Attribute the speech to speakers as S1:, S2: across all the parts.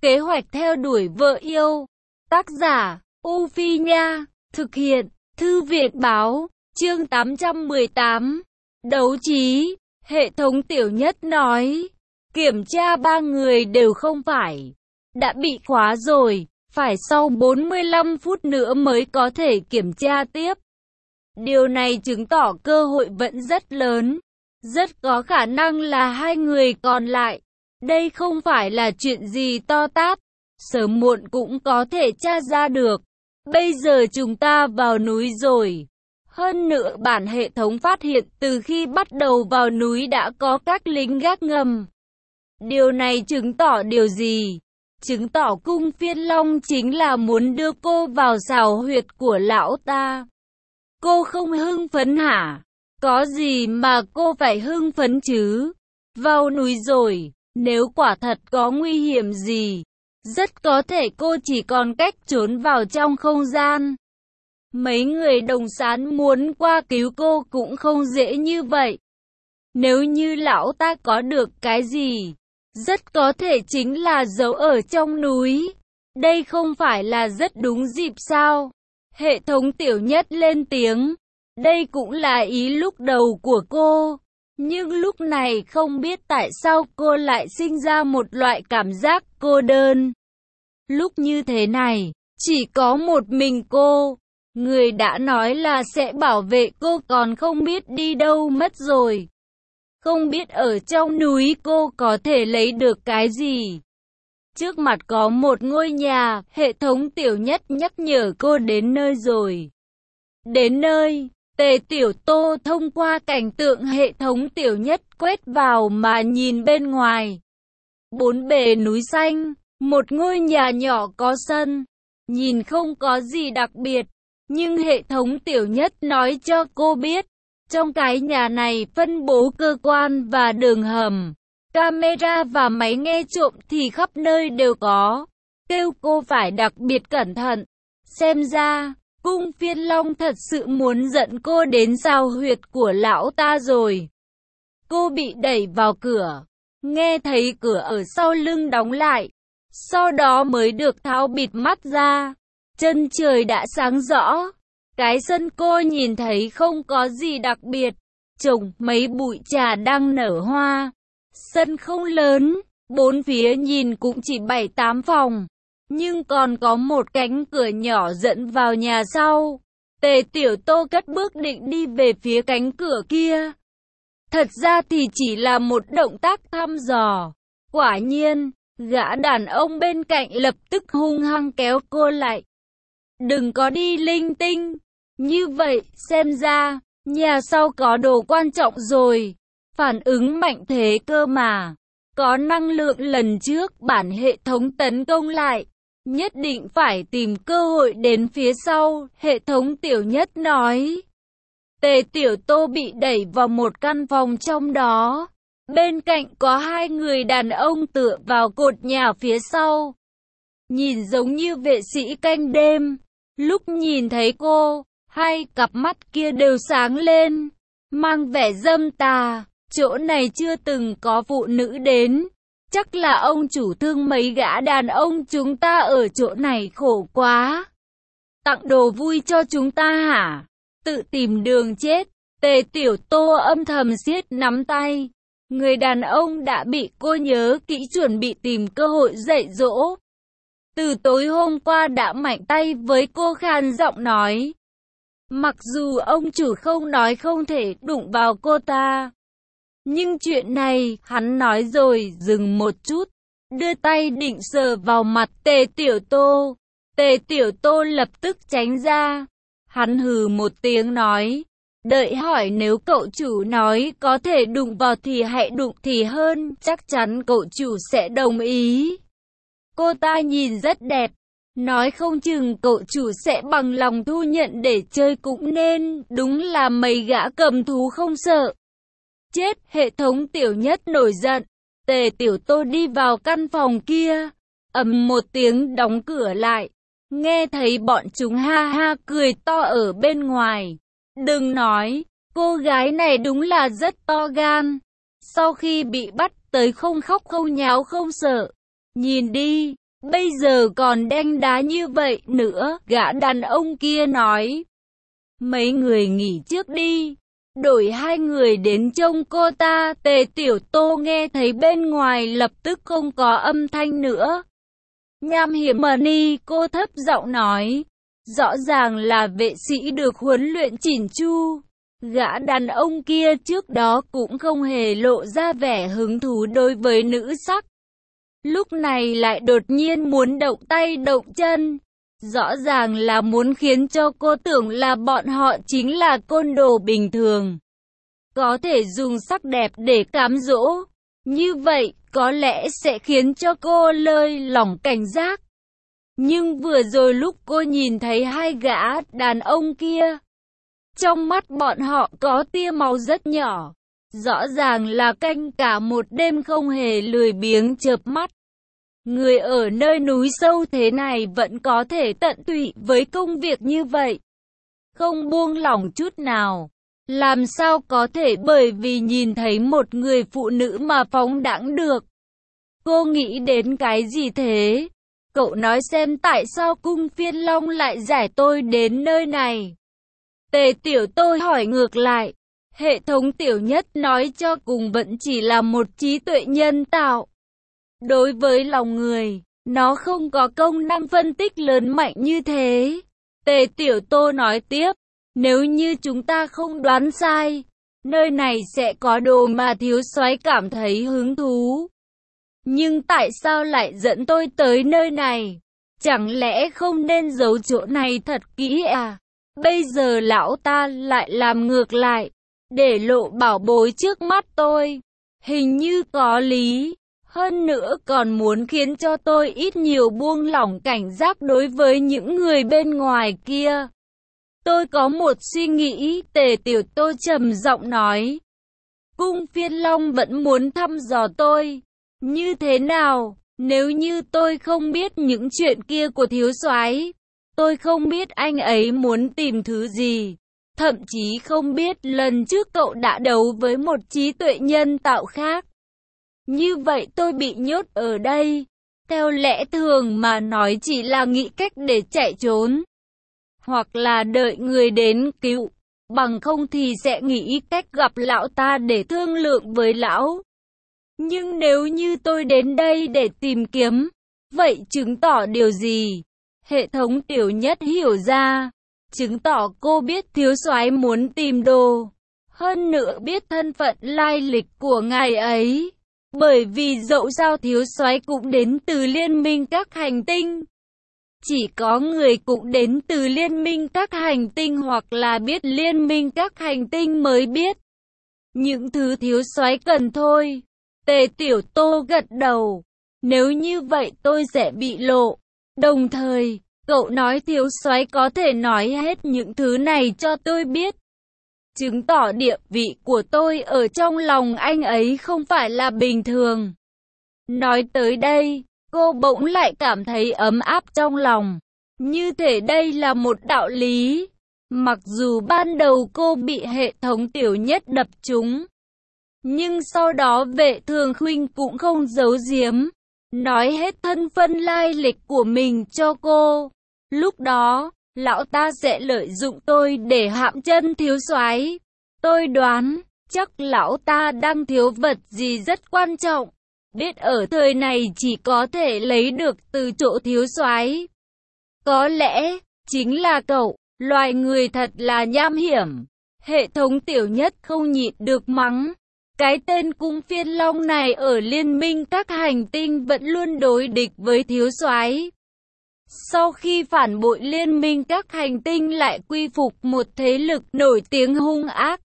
S1: Kế hoạch theo đuổi vợ yêu. Tác giả, U Phi Nha. Thực hiện, Thư viện Báo. Chương 818. Đấu trí. Hệ thống Tiểu Nhất nói. Kiểm tra 3 người đều không phải. Đã bị khóa rồi. Phải sau 45 phút nữa mới có thể kiểm tra tiếp. Điều này chứng tỏ cơ hội vẫn rất lớn. Rất có khả năng là 2 người còn lại. Đây không phải là chuyện gì to tát. Sớm muộn cũng có thể tra ra được. Bây giờ chúng ta vào núi rồi. Hơn nữa bản hệ thống phát hiện từ khi bắt đầu vào núi đã có các lính gác ngầm. Điều này chứng tỏ điều gì? Chứng tỏ cung Phiên Long chính là muốn đưa cô vào xào huyệt của lão ta. Cô không hưng phấn hả? Có gì mà cô phải hưng phấn chứ? Vào núi rồi, nếu quả thật có nguy hiểm gì, rất có thể cô chỉ còn cách trốn vào trong không gian. Mấy người đồng xán muốn qua cứu cô cũng không dễ như vậy. Nếu như lão ta có được cái gì, rất có thể chính là giấu ở trong núi. Đây không phải là rất đúng dịp sao? Hệ thống Tiểu Nhất lên tiếng. Đây cũng là ý lúc đầu của cô. Nhưng lúc này không biết tại sao cô lại sinh ra một loại cảm giác cô đơn. Lúc như thế này, chỉ có một mình cô. Người đã nói là sẽ bảo vệ cô còn không biết đi đâu mất rồi. Không biết ở trong núi cô có thể lấy được cái gì. Trước mặt có một ngôi nhà, hệ thống Tiểu Nhất nhắc nhở cô đến nơi rồi. Đến nơi, Tề Tiểu Tô thông qua cảnh tượng hệ thống Tiểu Nhất quét vào mà nhìn bên ngoài. Bốn bề núi xanh, một ngôi nhà nhỏ có sân, nhìn không có gì đặc biệt. Nhưng hệ thống Tiểu Nhất nói cho cô biết, trong cái nhà này phân bố cơ quan và đường hầm, camera và máy nghe trộm thì khắp nơi đều có. Kêu cô phải đặc biệt cẩn thận. Xem ra, cung Phiên Long thật sự muốn dẫn cô đến xào huyệt của lão ta rồi. Cô bị đẩy vào cửa, nghe thấy cửa ở sau lưng đóng lại, sau đó mới được tháo bịt mắt ra. Chân trời đã sáng rõ. Cái sân cô nhìn thấy không có gì đặc biệt, trồng mấy bụi trà đang nở hoa. Sân không lớn, bốn phía nhìn cũng chỉ 7-8 phòng, nhưng còn có một cánh cửa nhỏ dẫn vào nhà sau. Tề Tiểu Tô cất bước định đi về phía cánh cửa kia. Thật ra thì chỉ là một động tác thăm dò. Quả nhiên, gã đàn ông bên cạnh lập tức hung hăng kéo cô lại. Đừng có đi linh tinh. Như vậy, xem ra, nhà sau có đồ quan trọng rồi. Phản ứng mạnh thế cơ mà. Có năng lượng lần trước bản hệ thống tấn công lại. Nhất định phải tìm cơ hội đến phía sau, hệ thống Tiểu Nhất nói. Tề Tiểu Tô bị đẩy vào một căn phòng trong đó. Bên cạnh có 2 người đàn ông tựa vào cột nhà phía sau. Nhìn giống như vệ sĩ canh đêm. Lúc nhìn thấy cô, 2 cặp mắt kia đều sáng lên, mang vẻ dâm tà. Chỗ này chưa từng có phụ nữ đến. Chắc là ông chủ thương mấy gã đàn ông chúng ta ở chỗ này khổ quá. Tặng đồ vui cho chúng ta hả? Tự tìm đường chết. Tề Tiểu Tô âm thầm siết nắm tay. Người đàn ông đã bị cô nhớ kỹ chuẩn bị tìm cơ hội dạy dỗ. Từ tối hôm qua đã mạnh tay với cô, khan giọng nói. Mặc dù ông chủ không nói không thể đụng vào cô ta, nhưng chuyện này, hắn nói rồi dừng một chút, đưa tay định sờ vào mặt Tề Tiểu Tô. Tề Tiểu Tô lập tức tránh ra. Hắn hừ một tiếng nói, đợi hỏi nếu cậu chủ nói có thể đụng vào thì hãy đụng thì hơn, chắc chắn cậu chủ sẽ đồng ý. Cô ta nhìn rất đẹp, nói không chừng cậu chủ sẽ bằng lòng thu nhận để chơi cũng nên, đúng là mấy gã cầm thú không sợ. Chết, hệ thống Tiểu Nhất nổi giận. Tề Tiểu Tô đi vào căn phòng kia, ầm một tiếng đóng cửa lại. Nghe thấy bọn chúng ha ha cười to ở bên ngoài. Đừng nói, cô gái này đúng là rất to gan. Sau khi bị bắt tới không khóc không nháo không sợ. Nhìn đi, bây giờ còn đanh đá như vậy nữa, gã đàn ông kia nói. Mấy người nghỉ trước đi, đổi hai người đến trông cô ta. Tề Tiểu Tô nghe thấy bên ngoài lập tức không có âm thanh nữa. Nham Hiểm Mani, cô thấp giọng nói. Rõ ràng là vệ sĩ được huấn luyện chỉn chu. Gã đàn ông kia trước đó cũng không hề lộ ra vẻ hứng thú đối với nữ sắc. Lúc này lại đột nhiên muốn động tay động chân. Rõ ràng là muốn khiến cho cô tưởng là bọn họ chính là côn đồ bình thường. Có thể dùng sắc đẹp để cám dỗ. Như vậy, có lẽ sẽ khiến cho cô lơi lỏng cảnh giác. Nhưng vừa rồi lúc cô nhìn thấy hai gã đàn ông kia, trong mắt bọn họ có tia máu rất nhỏ. Rõ ràng là canh cả một đêm không hề lười biếng chợp mắt. Người ở nơi núi sâu thế này vẫn có thể tận tụy với công việc như vậy. Không buông lỏng chút nào. Làm sao có thể bởi vì nhìn thấy một người phụ nữ mà phóng đãng được. Cô nghĩ đến cái gì thế? Cậu nói xem tại sao cung Phiên Long lại giải tôi đến nơi này. Tề Tiểu Tôi hỏi ngược lại. Hệ thống Tiểu Nhất nói cho cùng vẫn chỉ là một trí tuệ nhân tạo. Đối với lòng người, nó không có công năng phân tích lớn mạnh như thế. Tề Tiểu Tô nói tiếp. Nếu như chúng ta không đoán sai, nơi này sẽ có đồ mà thiếu soái cảm thấy hứng thú. Nhưng tại sao lại dẫn tôi tới nơi này? Chẳng lẽ không nên giấu chỗ này thật kỹ à? Bây giờ lão ta lại làm ngược lại, để lộ bảo bối trước mắt tôi. Hình như có lý. Hơn nữa còn muốn khiến cho tôi ít nhiều buông lỏng cảnh giác đối với những người bên ngoài kia. Tôi có một suy nghĩ, Tề Tiểu Tô trầm giọng nói. Cung Phiên Long vẫn muốn thăm dò tôi. Như thế nào, nếu như tôi không biết những chuyện kia của thiếu soái, tôi không biết anh ấy muốn tìm thứ gì. Thậm chí không biết lần trước cậu đã đấu với một trí tuệ nhân tạo khác. Như vậy tôi bị nhốt ở đây. Theo lẽ thường mà nói chỉ là nghĩ cách để chạy trốn. Hoặc là đợi người đến cứu. Bằng không thì sẽ nghĩ cách gặp lão ta để thương lượng với lão. Nhưng nếu như tôi đến đây để tìm kiếm, vậy chứng tỏ điều gì? Hệ thống Tiểu Nhất hiểu ra. Chứng tỏ cô biết thiếu soái muốn tìm đồ. Hơn nữa biết thân phận lai lịch của ngài ấy. Bởi vì dẫu sao thiếu soái cũng đến từ liên minh các hành tinh. Chỉ có người cũng đến từ liên minh các hành tinh hoặc là biết liên minh các hành tinh mới biết. Những thứ thiếu soái cần thôi. Tề Tiểu Tô gật đầu. Nếu như vậy tôi sẽ bị lộ. Đồng thời, cậu nói thiếu soái có thể nói hết những thứ này cho tôi biết. Chứng tỏ địa vị của tôi ở trong lòng anh ấy không phải là bình thường. Nói tới đây, cô bỗng lại cảm thấy ấm áp trong lòng. Như thể đây là một đạo lý. Mặc dù ban đầu cô bị hệ thống Tiểu Nhất đập trúng. Nhưng sau đó Vệ Thường Khuynh cũng không giấu giếm. Nói hết thân phân lai lịch của mình cho cô. Lúc đó, lão ta sẽ lợi dụng tôi để hãm chân thiếu soái. Tôi đoán, chắc lão ta đang thiếu vật gì rất quan trọng. Biết ở thời này chỉ có thể lấy được từ chỗ thiếu soái. Có lẽ, chính là cậu, loài người thật là nham hiểm. Hệ thống Tiểu Nhất không nhịn được mắng. Cái tên Cung Phiên Long này ở liên minh các hành tinh vẫn luôn đối địch với thiếu soái. Sau khi phản bội liên minh các hành tinh lại quy phục một thế lực nổi tiếng hung ác.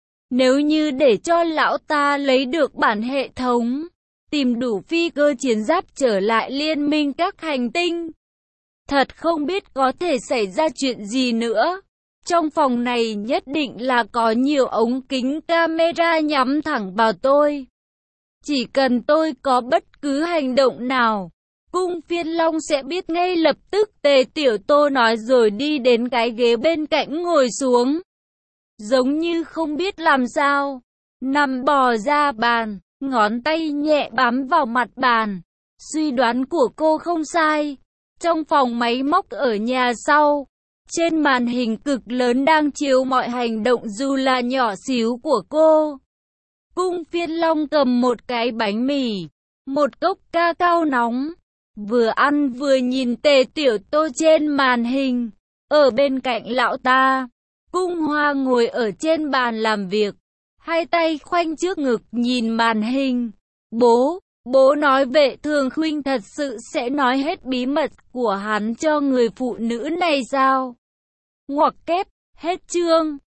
S1: Nếu như để cho lão ta lấy được bản hệ thống, tìm đủ phi cơ chiến giáp trở lại liên minh các hành tinh, thật không biết có thể xảy ra chuyện gì nữa. Trong phòng này nhất định là có nhiều ống kính camera nhắm thẳng vào tôi. Chỉ cần tôi có bất cứ hành động nào, Cung Phiên Long sẽ biết ngay lập tức. Tề Tiểu Tô nói rồi đi đến cái ghế bên cạnh ngồi xuống. Giống như không biết làm sao, nằm bò ra bàn, ngón tay nhẹ bám vào mặt bàn. Suy đoán của cô không sai. Trong phòng máy móc ở nhà sau, trên màn hình cực lớn đang chiếu mọi hành động dù là nhỏ xíu của cô. Cung Phiên Long cầm một cái bánh mì, một cốc ca cao nóng, vừa ăn vừa nhìn Tề Tiểu Tô trên màn hình. Ở bên cạnh lão ta, Cung Hoa ngồi ở trên bàn làm việc, hai tay khoanh trước ngực nhìn màn hình. Bố nói Vệ Thường Khuynh thật sự sẽ nói hết bí mật của hắn cho người phụ nữ này sao? Ngoặc kép, hết chương.